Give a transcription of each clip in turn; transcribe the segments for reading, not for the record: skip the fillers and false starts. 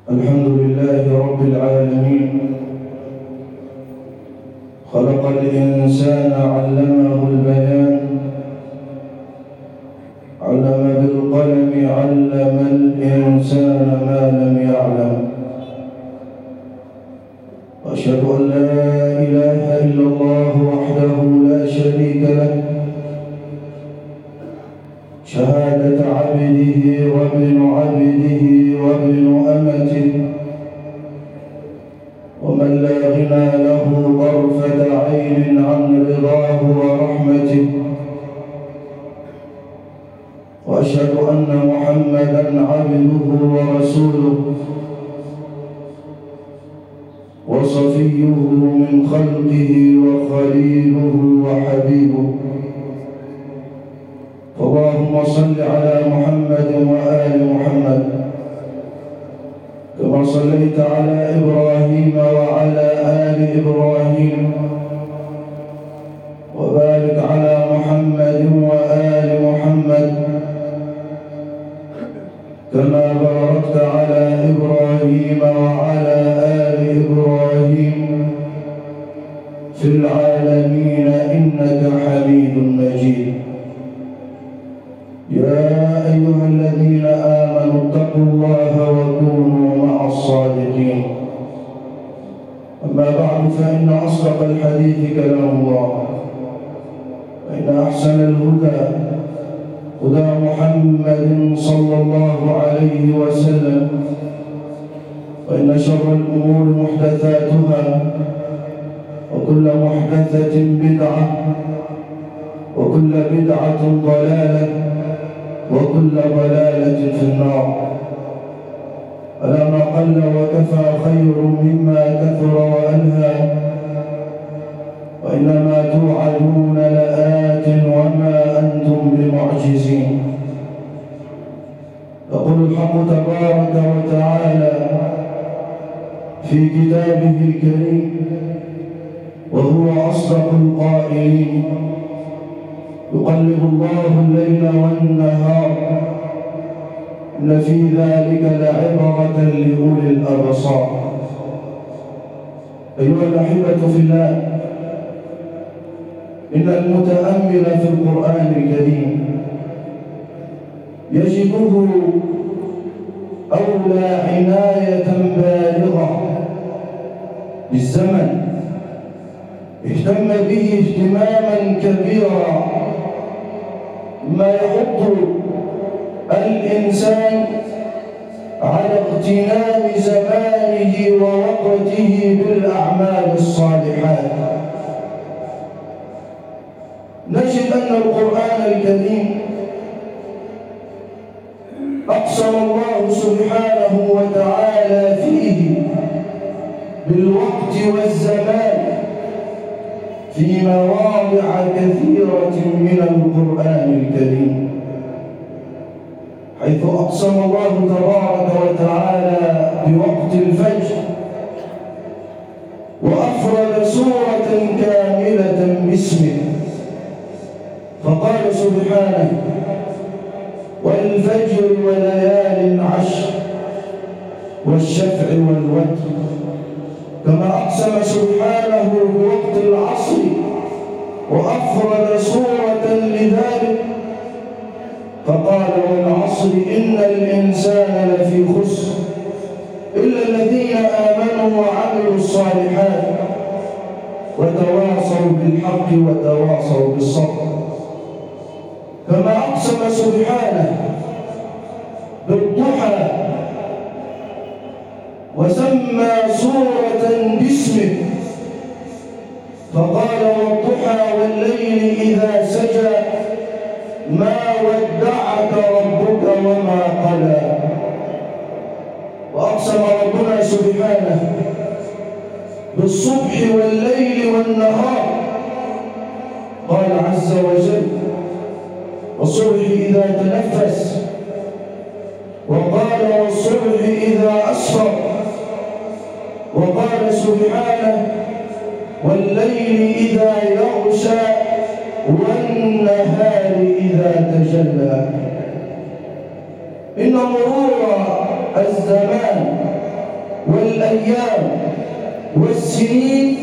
الحمد لله رب العالمين. خلق الإنسان علمه البيان، علم بالقلم علم الإنسان ما لم يعلم. وأشهد أن لا إله إلا الله وحده لا شريك له، شهادة عبده وابن عبده وابن أمته، ومن لا غنى له طرفة عين عن رضاه ورحمته. وأشهد أن محمدًا عبده ورسوله، وصفيه من خلقه وخليله وحبيبه. اللهم صل على محمد وآل محمد كما صليت على إبراهيم وعلى آل إبراهيم، وبارك على محمد وآل محمد كما باركت على إبراهيم وعلى آل إبراهيم في العالمين إنك حميد مجيد. يا أيها الذين آمنوا اتقوا الله وكونوا مع الصادقين. أما بعد، فإن أصدق الحديث كلام الله، وإن أحسن الهدى هدى محمد صلى الله عليه وسلم، وإن شر الأمور محدثاتها، وكل محدثة بدعة، وكل بدعة ضلالة، وكل ضلالة في النار. ألا ما قل وكفى خير مما كثر وألهى، وإنما توعدون لآت وما أنتم بمعجزين. يقول الحق تبارك وتعالى في كتابه الكريم وهو أصدق القائلين: يقلب الله الليل والنهار، إن في ذلك لعبرة لأولي الأبصار. أيها الأحبة في الله، إن المتأمل في القرآن الكريم يجده أولى عناية بالغة بالزمن، اهتم به اهتماما كبيرا، ما يحض الإنسان على اغتنام زمانه ووقته بالأعمال الصالحات. نجد أن القرآن الكريم أقسم الله سبحانه وتعالى فيه بالوقت والزمان في مواضع كثيرة من القرآن الكريم، حيث أقسم الله تبارك وتعالى بوقت الفجر، وأفرد سورة كاملة باسمه، فقال سبحانه: والفجر وليال عشر والشفع والوتر. كما أقسم سبحانه بوقت العصر وأفرد سورة لذلك، فقال: والعصر إن الإنسان لفي خسر إلا الذين آمنوا وعملوا الصالحات وتواصوا بالحق وتواصوا بالصبر. كما أقسم سبحانه بالضحى وسمى سورة باسمه، فقال: والضحى والليل إذا سجى ما ودعك ربك وما قلى. وأقسم ربنا سبحانه بالصبح والليل والنهار، قال عز وجل: والصبح إذا تنفس، وقال: والصبح إذا أسفر، وقال سبحانه: والليل إذا يغشى والنهار إذا تجلى. إن مرور الزمان الأيام والسنين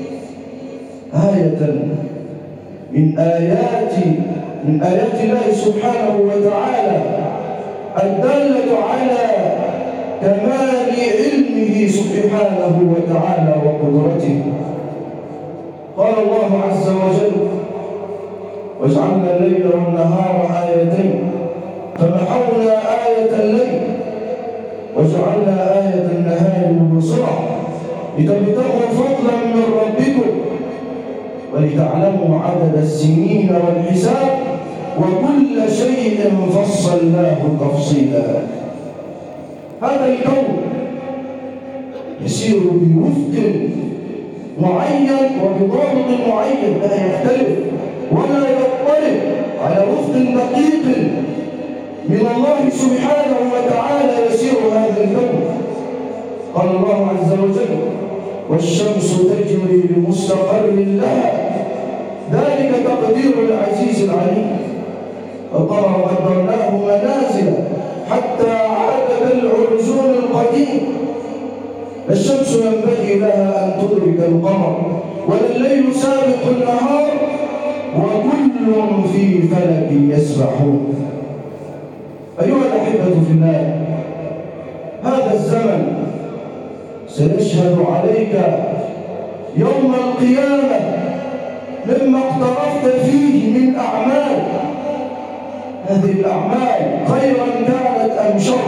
آية من آيات الله سبحانه وتعالى الدالة على كمال علمه سبحانه وتعالى وقدرته. قال الله عز وجل: وجعلنا الليل والنهار آيتين فمحونا آية الليل وجعلنا آية النهار مبصرة لتبتغوا فضلا من ربكم ولتعلموا عدد السنين والحساب وكل شيء فصلناه تفصيلا. هذا الكون يسير بوفق معين وبضابط معين لا يختلف ولا يضطرب على وفق دقيق من الله سبحانه وتعالى يسير هذا الكون. قال الله عز وجل: والشمس تجري لمستقر لها ذلك تقدير العزيز العليم. والقمر قدرناه منازل حتى عاد كالعرجون القديم. الشمس ينبغي لها أن تدرك القمر ولا الليل سابق النهار وكل في فلك يسبحون. أيها الأحبة في الله، هذا الزمن سيشهد عليك يوم القيامة مما اقترفت فيه من أعمال. هذه الأعمال خيرا كانت أم شر.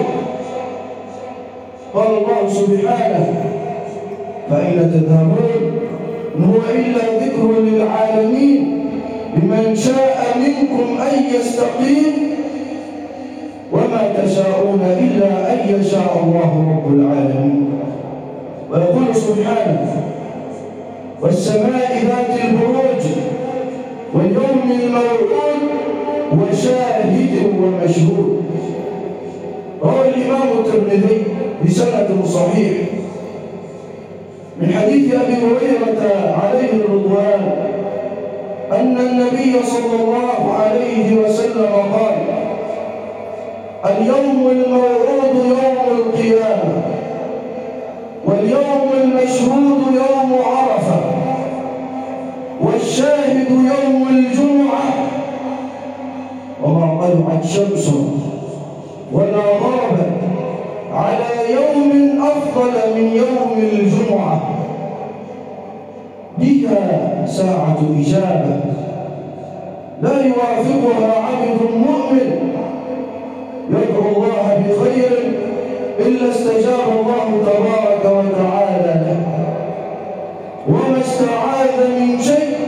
قال الله سبحانه: فأين تذهبون إن هو إلا ذكر للعالمين لمن شاء منكم أن يستقيم وما تشاءون إلا أن يشاء الله رب العالمين. ويقول سبحانه: والسماء ذات البروج واليوم الموعود وشاهد ومشهود. روى الإمام الترمذي بسند صحيح من حديث أبي هريرة عليه الرضوان أن النبي صلى الله عليه وسلم قال: اليوم الموعود يوم القيامة واليوم المشهود يوم عرفة والشاهد يوم الجمعة وما طلعت شمس ولا غربت على يوم أفضل من يوم الجمعة بها ساعة إجابة لا يوافقها عبد مؤمن يدعو الله بخير إلا استجاب الله تبارك وتعالى له وما استعاذ من شيء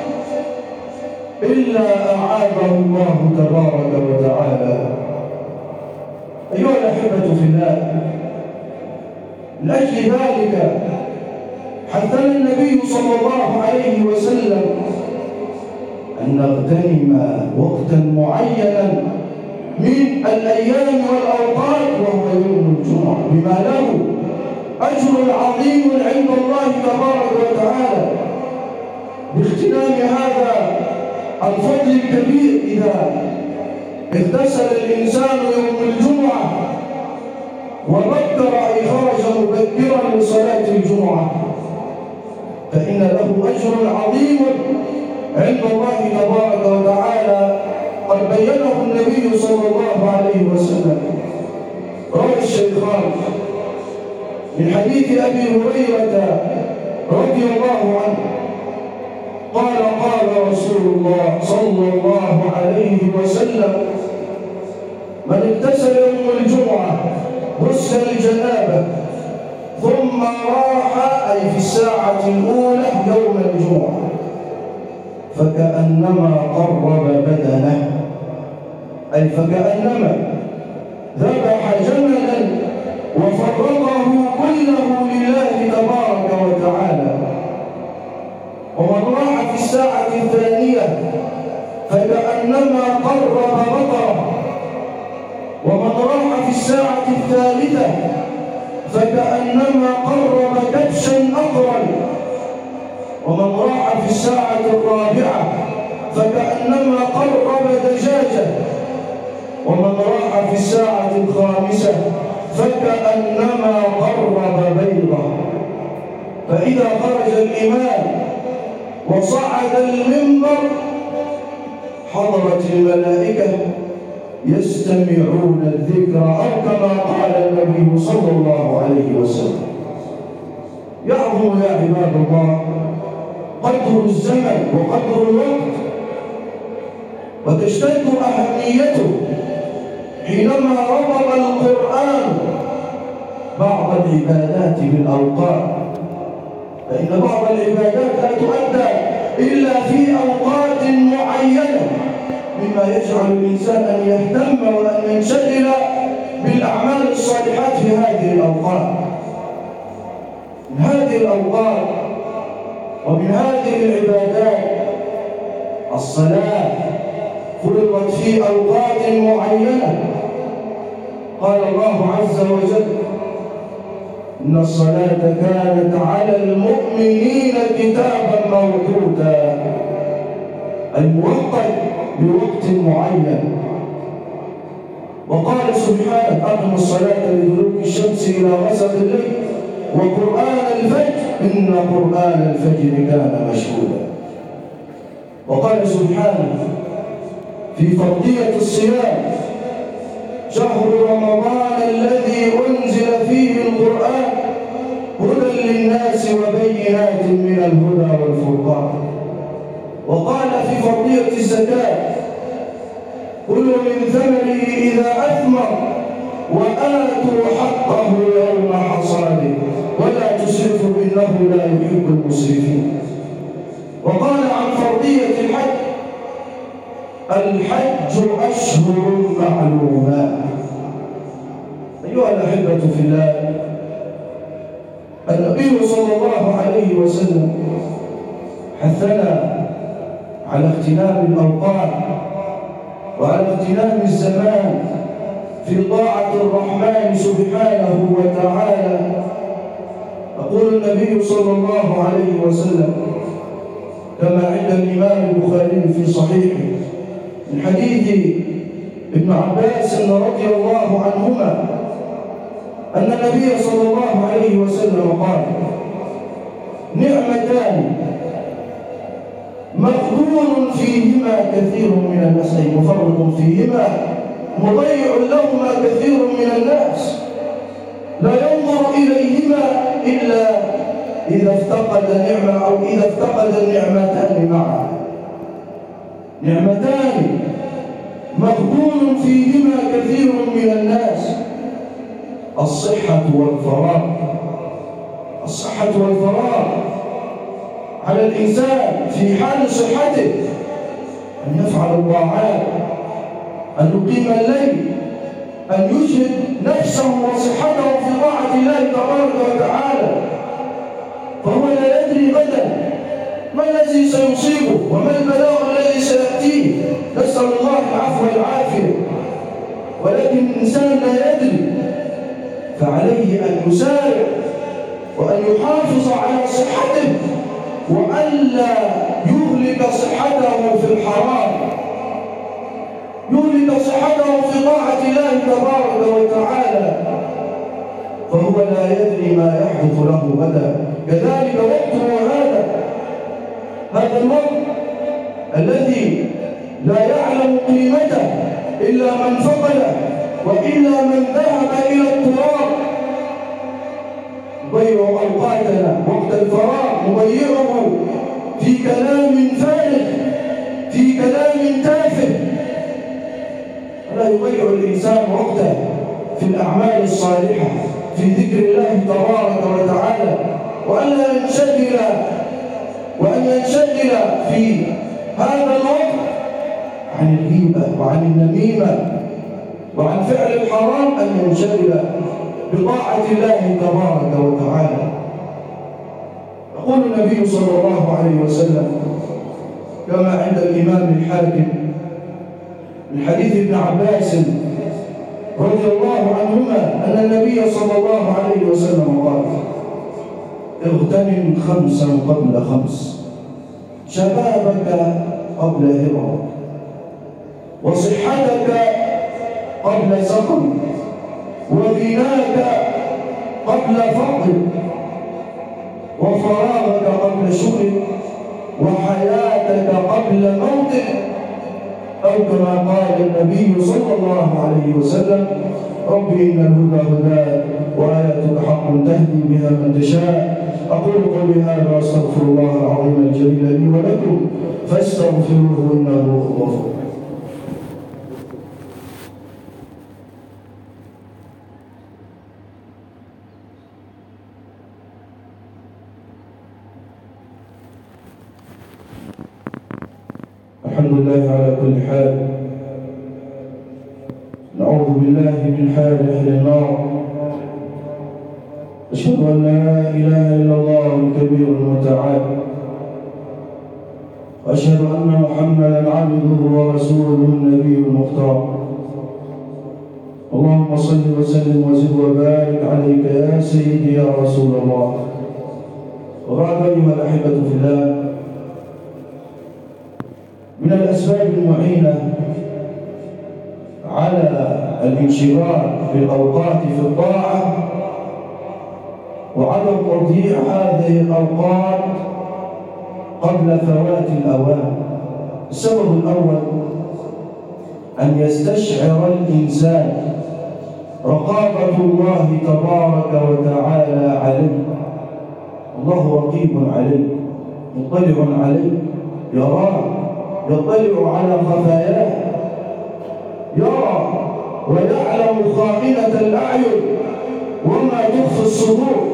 إلا أعاذه الله تبارك وتعالى. أيها الأحبة في الله، لأجل ذلك حثنا النبي صلى الله عليه وسلم أن نغتنم وقتا معينا من الأيام والأوقات وهو يوم الجمعة بما له أجر عظيم عند الله تبارك وتعالى باغتنام هذا الفضل الكبير. إذا اغتسل الإنسان يوم الجمعة وبكر أي خرج مبكرا لصلاة الجمعة فإن له أجر عظيم عند الله تبارك وتعالى قد بينه النبي صلى الله عليه وسلم. روى الشيخان من حديث أبي هريرة رضي الله عنه قال: قال رسول الله صلى الله عليه وسلم: من اغتسل يوم الجمعة غسل الجنابة ثم راح أي في الساعة الأولى يوم الجمعة فكأنما قرب بدنه أي فكأنما ذبح جملا وفرقه كله لله تبارك وتعالى. ومن راح في الساعة الثانية فكأنما قرب بقرة. ومن راح في الساعة الثالثة فكأنما قرب كبشا أقرا. ومن راح في الساعة الرابعة فكأنما قرب دجاجة. ومن راح في الساعة الخامسة فكأنما قرب بيضة. فإذا خرج الإمام وصعد المنبر حضرت الملائكة يستمعون الذكر، أو كما قال النبي صلى الله عليه وسلم. يعظم يا عباد الله قدر الزمن وقدر الوقت، وتشتد أهميته حينما ربط القرآن بعض العبادات بالأوقات، فإن بعض العبادات لا تؤدى إلا في أوقات معينة، مما يجعل الإنسان أن يهتم وأن ينشغل بالأعمال الصالحات في هذه الأوقات. من هذه الأوقات ومن هذه العبادات الصلاة فرضت في أوقات معينة. قال الله عز وجل: إن الصلاة كانت على المؤمنين كتابا موقوتا، أي موقت بوقت معين. وقال سبحانه: أقم الصلاة لدلوك الشمس إلى غسق الليل وقرآن الفجر إن قرآن الفجر كان مشهودا. وقال سبحانه في فرضية الصيام: شهر رمضان الذي أنزل فيه القرآن هدى للناس وبينات من الهدى والفرقان. وقال في فرضية الزكاة: كلوا من ثمره إذا أثمر وآتوا حقه يوم حصاده ولا تسرفوا إنه لا يحب المسرفين. وقال عن فرضية الحج: الحج أشهر معلومات. أيها الأحبة في الله، النبي صلى الله عليه وسلم حثنا على اغتنام الأوقات وعلى اغتنام الزمان في طاعة الرحمن سبحانه وتعالى. يقول النبي صلى الله عليه وسلم كما عند الإمام البخاري في صحيحه من حديث ابن عباس رضي الله عنهما أن النبي صلى الله عليه وسلم قال: نعمتان مغبون فيهما كثير من الناس، أي مفرط فيهما مضيع لهما كثير من الناس، لا ينظر إليهما إلا إذا افتقد نعمة أو إذا افتقد النعمتان معا. نعمتان مغبون فيهما كثير من الناس: الصحة والفراغ. الصحة والفراغ على الإنسان في حال صحته أن يفعل الطاعات، أن يقيم الليل، أن يجهد نفسه وصحته في طاعة الله تبارك وتعالى، فهو لا يدري غدا ما الذي سيصيبه وما البلاء الذي سيأتيه، نسأل الله العفو والعافية، ولكن الإنسان لا يدري، فعليه أن يسارع وأن يحافظ على صحته وألا يهلك صحته في الحرام، يهلك صحته في طاعة الله تبارك وتعالى، فهو لا يدري ما يحدث له غدا. كذلك وقته هذا الوقت الذي لا يعلم قيمته إلا من فقده وإلا من ذهب إلى التراب. نضيع أوقاتنا وقت الفراغ نضيعه في كلام فارغ، في كلام تافه. لا يضيع الإنسان وقته في الأعمال الصالحة، في ذكر الله تبارك وتعالى، وأن ينشغل في هذا الوقت عن الغيبة وعن النميمة وعن فعل الحرام، أن ينشغل بطاعة الله تبارك وتعالى. يقول النبي صلى الله عليه وسلم كما عند الإمام الحاكم من حديث ابن عباس رضي الله عنهما أن النبي صلى الله عليه وسلم قال: اغتنم 5 قبل 5، شبابك قبل هرمك، وصحتك قبل سقمك، وغناك قبل فقرك. وفراغك قبل شغلك وحياتك قبل موتك، أو كما قال النبي صلى الله عليه وسلم: ربي إن الهدى هداك وآياتك حق تهدي بها من تشاء. أقول قولي هذا وأستغفر الله العظيم الجليل لي ولكم فاستغفروه إنه هو الغفور. الحمد لله على كل حال، نعوذ بالله من حال أهل النار. أشهد أن لا إله إلا الله الكبير المتعال، وأشهد أن محمدًا عبده ورسوله النبي المختار. اللهم صل وسلم وزد وبارك عليك يا سيدي يا رسول الله. وبعد، أيها الأحبة في الله، من الأسباب المعينة على الانشغال بالأوقات في الطاعة وعدم تضييع هذه الأوقات قبل فوات الأوان. السبب الأول أن يستشعر الإنسان رقابة الله تبارك وتعالى عليه. الله رقيب عليك، مطلع عليك، يراك، يطلع على خفاياه، يرى ويعلم خائنة الأعين وما تخفي الصدور.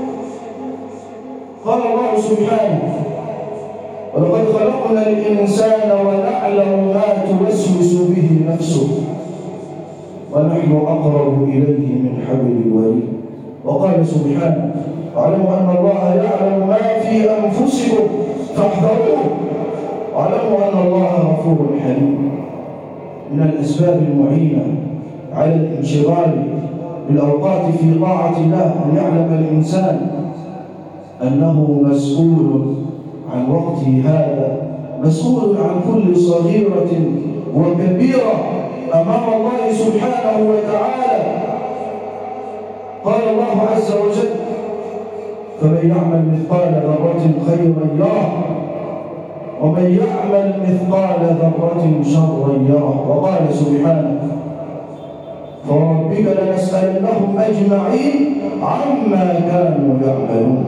قال الله سبحانه: ولقد خلقنا الإنسان ونعلم ما توسوس به نفسه ونحن أقرب إليه من حبل الوريد. وقال سبحانه: واعلموا أن الله يعلم ما في أنفسكم فاحذروه واعلموا أن الله غفور حليم. من الأسباب المعينة على الانشغال بالأوقات في طاعة الله أن يعلم الإنسان أنه مسؤول عن وقته هذا، مسؤول عن كل صغيرة وكبيرة أمام الله سبحانه وتعالى. قال الله عز وجل: فمن يعمل مثقال ذرة خيرا يره ومن يعمل مثقال ذرة شرا يره. وقال سبحانه: فوربك لنسألنهم أجمعين عما كانوا يعملون.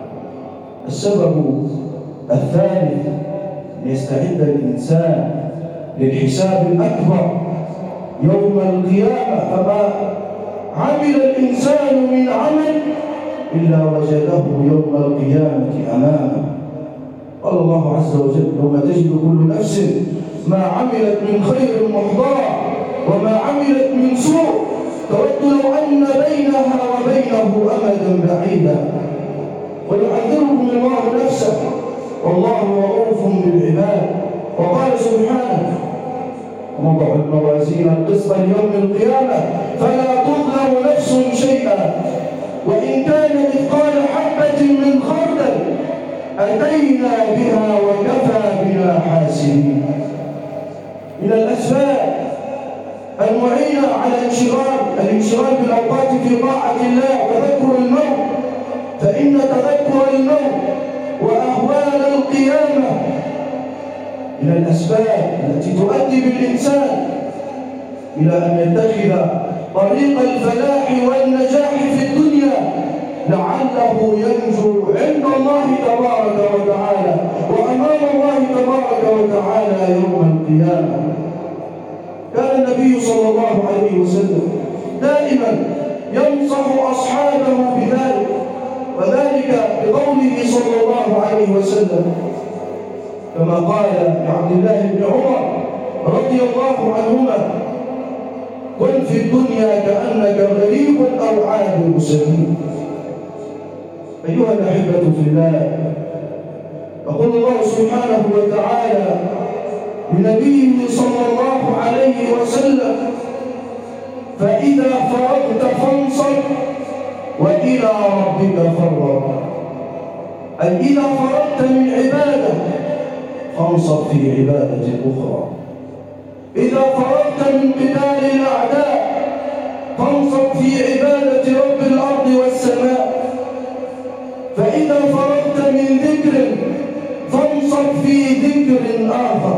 السبب الثالث أن يستعد الإنسان للحساب الأكبر يوم القيامة، فما عمل الإنسان من عمل إلا وجده يوم القيامة أمامه. قال الله عز وجل: يوم تجد كل نفس ما عملت من خير محضرا وما عملت من سوء تود لو أن بينها وبينه أمدا بعيدا ويعذركم الله نفسه والله رؤوف بالعباد. وقال سبحانه: ونضع الموازين القسط ليوم القيامة فلا تظلم نفس شيئا وإن كان مثقال حبة من خردل أتينا بها وكفى بنا حاسبين. من الأسباب المعينة على الانشغال بالأوقات في طاعة الله تذكر الموت، فإن تذكر الموت وأهوال القيامة من الأسباب التي تؤدي بالإنسان إلى أن يتخذ طريق الفلاح والنجاح في الدنيا لعله ينجو عند الله تبارك وتعالى وأمام الله تبارك وتعالى يوم القيامة. كان النبي صلى الله عليه وسلم دائما ينصح أصحابه بذلك، وذلك بقوله صلى الله عليه وسلم كما قال لعبد الله بن عمر رضي الله عنهما: كن في الدنيا كأنك غريب أو عابر سبيل. أيها الأحبة في الله، يقول الله سبحانه وتعالى لنبيه صلى الله عليه وسلم: فإذا فرغت فانصب وإلى ربك فارغب. أي إذا فرغت من عبادة فانصب في عبادة أخرى، إذا فرغت من قتال الأعداء فانصب في عبادة رب الأرض والسماء، فإذا فرغت من ذكر فانصب في ذكر آخر.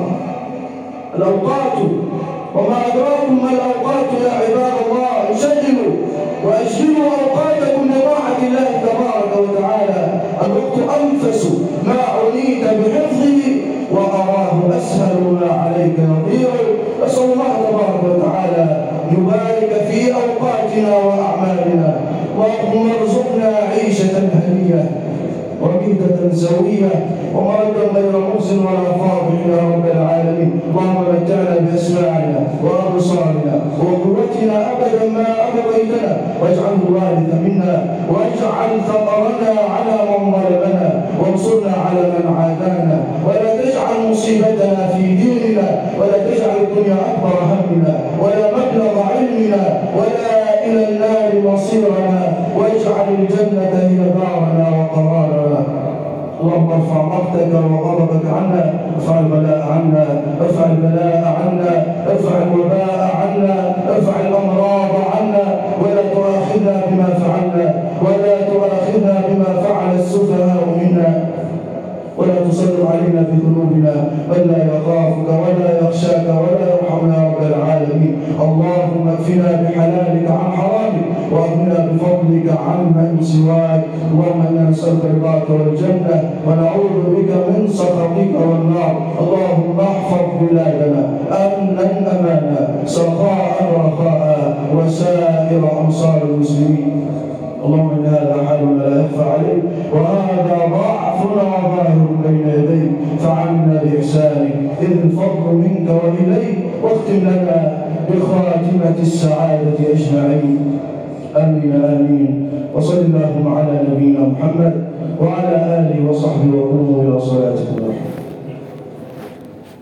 الأوقات، وما أدراكم ما الأوقات يا عباد الله. انشغلوا وأشغلوا أوقاتكم بطاعة الله تبارك وتعالى. الوقت أنفس ما عنيت بحفظه وأراه أسهل ما عليك يضيع. نسأل الله تبارك وتعالى يبارك في أوقاتنا وأعمالنا، اللهم ارزقنا عيشة هنية وميتة سوية ومردا غير مخزن ولا فاضح يا رب العالمين. اللهم متعنا بأسماعنا وأبصارنا وقوتنا أبدا ما أبقيتنا، واجعله الوارث منا، واجعل ثأرنا على من ظلمنا، وانصرنا على من عادانا، ولا تجعل مصيبتنا في ديننا، ولا تجعل الدنيا أكبر همنا ولا مبلغ علمنا ولا إلى النار مصيرنا، واجعل الجنة هي دارنا وقرارنا. اللهم ارفع مقتك وغضبك عنا، ارفع البلاء عنا، ارفع البلاء عنا، ارفع الوباء عنا، ارفع الأمراض عنا، ولا تؤاخذنا بما فعلنا، ولا تؤاخذنا بما فعل السفهاء منا، ولا تسلط علينا في ذنوبنا من لا يخافك ولا يخشاك ولا يرحمنا يا رب العالمين. اللهم اكفنا بحلالك عن حرامك، واغننا بفضلك عمن سواك. اللهم انا نسالك رضاك والجنه، ونعوذ بك من سخطك والنار. اللهم احفظ بلادنا امنا امانا، سخاء رخاء، وسائر امصار المسلمين. اللهم ان هذا حالنا لا يخفى عليك، وهذا ضعفنا ظاهر بين يديك، فعلنا باحسانك اذ الفضل منك واليك، واختم لنا بخاتمه السعاده اجمعين. امين امين. وصل اللهم على نبينا محمد وعلى